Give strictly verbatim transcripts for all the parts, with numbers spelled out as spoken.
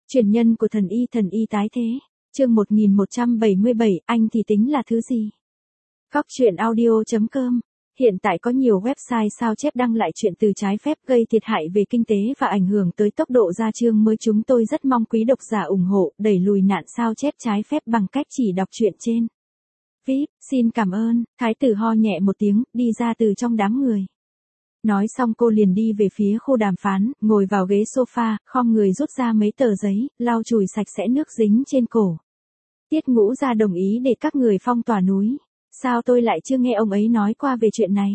Truyền nhân của thần y thần y tái thế. Chương một nghìn một trăm bảy mươi bảy, anh thì tính là thứ gì? Góc truyện audio chấm com. Hiện tại có nhiều website sao chép đăng lại chuyện từ trái phép gây thiệt hại về kinh tế và ảnh hưởng tới tốc độ ra chương mới. Chúng tôi rất mong quý độc giả ủng hộ, đẩy lùi nạn sao chép trái phép bằng cách chỉ đọc truyện trên. vê i pê, xin cảm ơn. Thái tử ho nhẹ một tiếng, đi ra từ trong đám người. Nói xong cô liền đi về phía khu đàm phán, ngồi vào ghế sofa, khom người rút ra mấy tờ giấy, lau chùi sạch sẽ nước dính trên cổ. Tiết Ngũ Gia đồng ý để các người phong tỏa núi. Sao tôi lại chưa nghe ông ấy nói qua về chuyện này?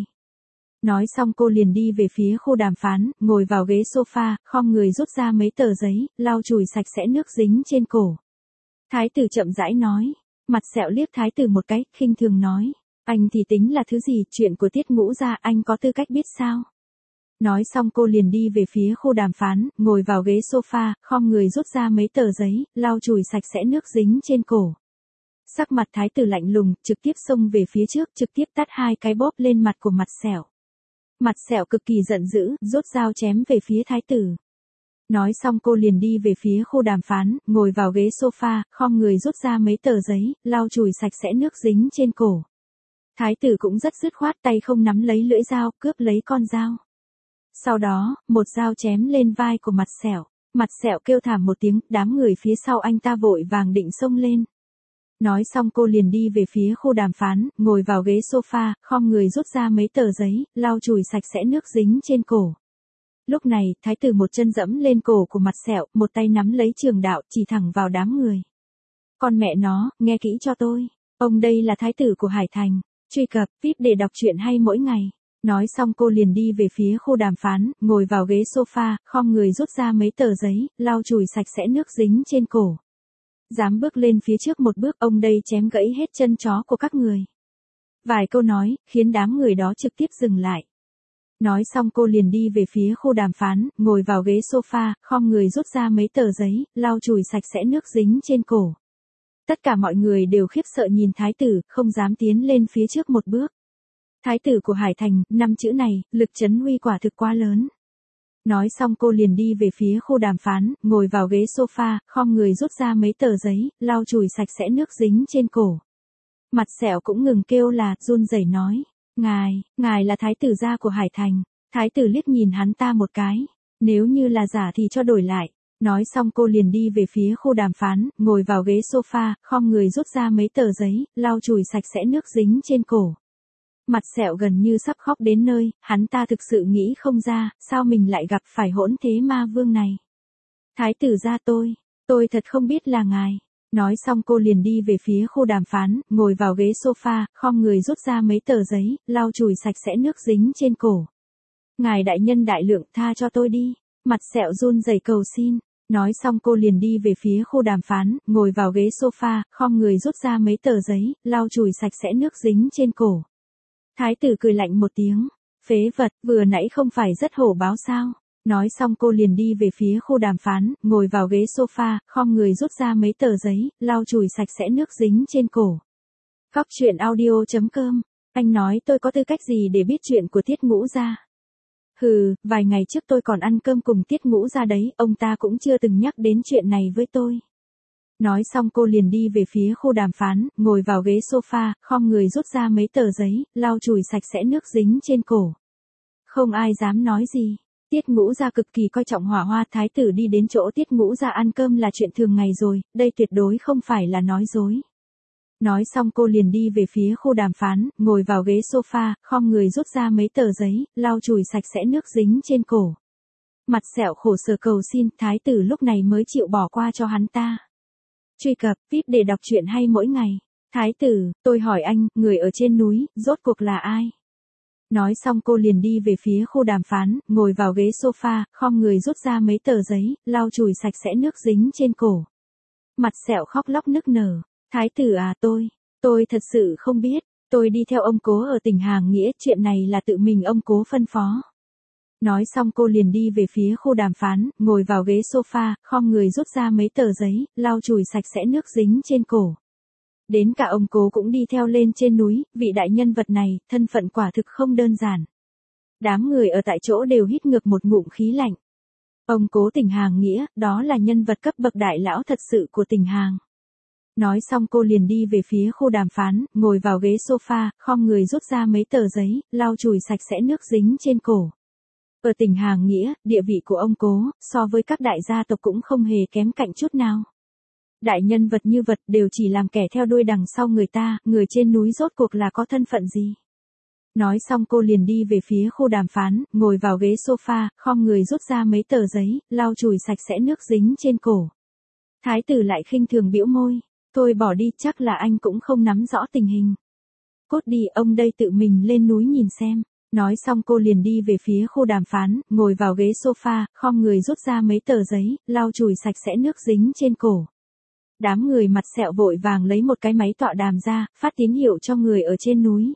Nói xong cô liền đi về phía khu đàm phán, ngồi vào ghế sofa, khom người rút ra mấy tờ giấy, lau chùi sạch sẽ nước dính trên cổ. Thái tử chậm rãi nói. Mặt sẹo liếc thái tử một cái, khinh thường nói. Anh thì tính là thứ gì, chuyện của Tiết Ngũ Gia anh có tư cách biết sao? Nói xong cô liền đi về phía khu đàm phán, ngồi vào ghế sofa, khom người rút ra mấy tờ giấy, lau chùi sạch sẽ nước dính trên cổ. Sắc mặt thái tử lạnh lùng, trực tiếp xông về phía trước, trực tiếp tát hai cái bóp lên mặt của mặt sẹo. Mặt sẹo cực kỳ giận dữ, rút dao chém về phía thái tử. Nói xong cô liền đi về phía khu đàm phán, ngồi vào ghế sofa, khom người rút ra mấy tờ giấy, lau chùi sạch sẽ nước dính trên cổ. Thái tử cũng rất dứt khoát, tay không nắm lấy lưỡi dao, cướp lấy con dao. Sau đó, một dao chém lên vai của mặt sẹo. Mặt sẹo kêu thảm một tiếng, đám người phía sau anh ta vội vàng định xông lên. Nói xong cô liền đi về phía khu đàm phán, ngồi vào ghế sofa, khom người rút ra mấy tờ giấy, lau chùi sạch sẽ nước dính trên cổ. Lúc này, thái tử một chân dẫm lên cổ của mặt sẹo, một tay nắm lấy trường đạo, chỉ thẳng vào đám người. Con mẹ nó, nghe kỹ cho tôi. Ông đây là thái tử của Hải Thành. Truy cập, vê i pê để đọc truyện hay mỗi ngày. Nói xong cô liền đi về phía khu đàm phán, ngồi vào ghế sofa, khom người rút ra mấy tờ giấy, lau chùi sạch sẽ nước dính trên cổ. Dám bước lên phía trước một bước, ông đây chém gãy hết chân chó của các người. Vài câu nói, khiến đám người đó trực tiếp dừng lại. Nói xong cô liền đi về phía khu đàm phán, ngồi vào ghế sofa, khom người rút ra mấy tờ giấy, lau chùi sạch sẽ nước dính trên cổ. Tất cả mọi người đều khiếp sợ nhìn thái tử, không dám tiến lên phía trước một bước. Thái tử của Hải Thành, năm chữ này, lực chấn uy quả thực quá lớn. Nói xong cô liền đi về phía khu đàm phán, ngồi vào ghế sofa, khom người rút ra mấy tờ giấy, lau chùi sạch sẽ nước dính trên cổ. Mặt sẹo cũng ngừng kêu là, run rẩy nói. Ngài, ngài là thái tử gia của Hải Thành. Thái tử liếc nhìn hắn ta một cái. Nếu như là giả thì cho đổi lại. Nói xong cô liền đi về phía khu đàm phán, ngồi vào ghế sofa, khom người rút ra mấy tờ giấy, lau chùi sạch sẽ nước dính trên cổ. Mặt sẹo gần như sắp khóc đến nơi, hắn ta thực sự nghĩ không ra, sao mình lại gặp phải hỗn thế ma vương này. Thái tử gia tôi, tôi thật không biết là ngài. Nói xong cô liền đi về phía khu đàm phán, ngồi vào ghế sofa, khom người rút ra mấy tờ giấy, lau chùi sạch sẽ nước dính trên cổ. Ngài đại nhân đại lượng, tha cho tôi đi. Mặt sẹo run rẩy cầu xin. Nói xong cô liền đi về phía khu đàm phán, ngồi vào ghế sofa, khom người rút ra mấy tờ giấy, lau chùi sạch sẽ nước dính trên cổ. Thái tử cười lạnh một tiếng. Phế vật, vừa nãy không phải rất hổ báo sao? Nói xong cô liền đi về phía khu đàm phán, ngồi vào ghế sofa, khom người rút ra mấy tờ giấy, lau chùi sạch sẽ nước dính trên cổ. Góc truyện audio chấm com. Anh nói tôi có tư cách gì để biết chuyện của Tiết Ngũ Gia? Hừ, vài ngày trước tôi còn ăn cơm cùng Tiết Ngũ Gia đấy, ông ta cũng chưa từng nhắc đến chuyện này với tôi. Nói xong cô liền đi về phía khu đàm phán, ngồi vào ghế sofa, khom người rút ra mấy tờ giấy, lau chùi sạch sẽ nước dính trên cổ. Không ai dám nói gì. Tiết Ngũ Gia cực kỳ coi trọng Hỏa Hoa, thái tử đi đến chỗ Tiết Ngũ Gia ăn cơm là chuyện thường ngày rồi, đây tuyệt đối không phải là nói dối. Nói xong cô liền đi về phía khu đàm phán, ngồi vào ghế sofa, khom người rút ra mấy tờ giấy, lau chùi sạch sẽ nước dính trên cổ. Mặt sẹo khổ sở cầu xin, thái tử lúc này mới chịu bỏ qua cho hắn ta. Truy cập, vê i pê để đọc truyện hay mỗi ngày. Thái tử, tôi hỏi anh, người ở trên núi, rốt cuộc là ai? Nói xong cô liền đi về phía khu đàm phán, ngồi vào ghế sofa, khom người rút ra mấy tờ giấy, lau chùi sạch sẽ nước dính trên cổ. Mặt sẹo khóc lóc nức nở. Thái tử à tôi, tôi thật sự không biết, tôi đi theo ông cố ở tỉnh Hàng Nghĩa, chuyện này là tự mình ông cố phân phó. Nói xong cô liền đi về phía khu đàm phán, ngồi vào ghế sofa, khom người rút ra mấy tờ giấy, lau chùi sạch sẽ nước dính trên cổ. Đến cả ông cố cũng đi theo lên trên núi, vị đại nhân vật này, thân phận quả thực không đơn giản. Đám người ở tại chỗ đều hít ngược một ngụm khí lạnh. Ông Cố Tỉnh Hàng Nghĩa, đó là nhân vật cấp bậc đại lão thật sự của Tỉnh Hàng. Nói xong cô liền đi về phía khu đàm phán, ngồi vào ghế sofa, khom người rút ra mấy tờ giấy, lau chùi sạch sẽ nước dính trên cổ. Ở Tỉnh Hàng Nghĩa, địa vị của ông Cố, so với các đại gia tộc cũng không hề kém cạnh chút nào. Đại nhân vật như vật đều chỉ làm kẻ theo đuôi đằng sau người ta, người trên núi rốt cuộc là có thân phận gì. Nói xong cô liền đi về phía khu đàm phán, ngồi vào ghế sofa, khom người rút ra mấy tờ giấy, lau chùi sạch sẽ nước dính trên cổ. Thái tử lại khinh thường bĩu môi. Thôi bỏ đi, chắc là anh cũng không nắm rõ tình hình. Cốt đi, ông đây tự mình lên núi nhìn xem. Nói xong cô liền đi về phía khu đàm phán, ngồi vào ghế sofa, khom người rút ra mấy tờ giấy, lau chùi sạch sẽ nước dính trên cổ. Đám người mặt sẹo vội vàng lấy một cái máy tọa đàm ra, phát tín hiệu cho người ở trên núi.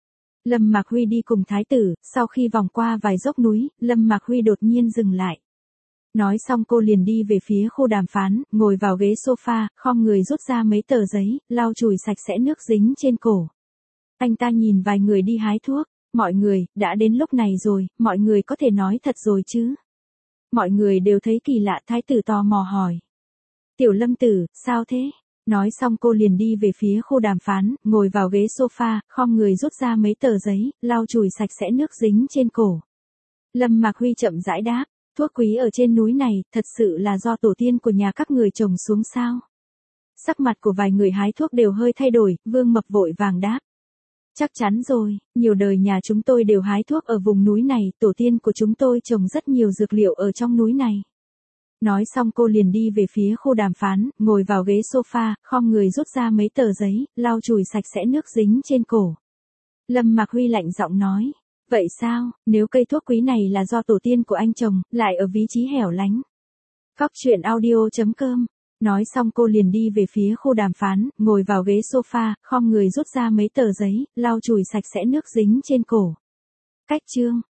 Lâm Mạc Huy đi cùng thái tử, sau khi vòng qua vài dốc núi, Lâm Mạc Huy đột nhiên dừng lại. Nói xong cô liền đi về phía khu đàm phán, ngồi vào ghế sofa, khom người rút ra mấy tờ giấy, lau chùi sạch sẽ nước dính trên cổ. Anh ta nhìn vài người đi hái thuốc. Mọi người, đã đến lúc này rồi, mọi người có thể nói thật rồi chứ? Mọi người đều thấy kỳ lạ, thái tử tò mò hỏi. Tiểu Lâm tử, sao thế? Nói xong cô liền đi về phía khu đàm phán, ngồi vào ghế sofa, khom người rút ra mấy tờ giấy, lau chùi sạch sẽ nước dính trên cổ. Lâm Mạc Huy chậm rãi đáp. Thuốc quý ở trên núi này, thật sự là do tổ tiên của nhà các người trồng xuống sao? Sắc mặt của vài người hái thuốc đều hơi thay đổi, Vương Mập vội vàng đáp. Chắc chắn rồi, nhiều đời nhà chúng tôi đều hái thuốc ở vùng núi này, tổ tiên của chúng tôi trồng rất nhiều dược liệu ở trong núi này. Nói xong cô liền đi về phía khu đàm phán, ngồi vào ghế sofa, khom người rút ra mấy tờ giấy, lau chùi sạch sẽ nước dính trên cổ. Lâm Mạc Huy lạnh giọng nói. Vậy sao, nếu cây thuốc quý này là do tổ tiên của anh trồng, lại ở vị trí hẻo lánh. Cóc truyện audio chấm com. Nói xong cô liền đi về phía khu đàm phán, ngồi vào ghế sofa, khom người rút ra mấy tờ giấy, lau chùi sạch sẽ nước dính trên cổ. Cách chương.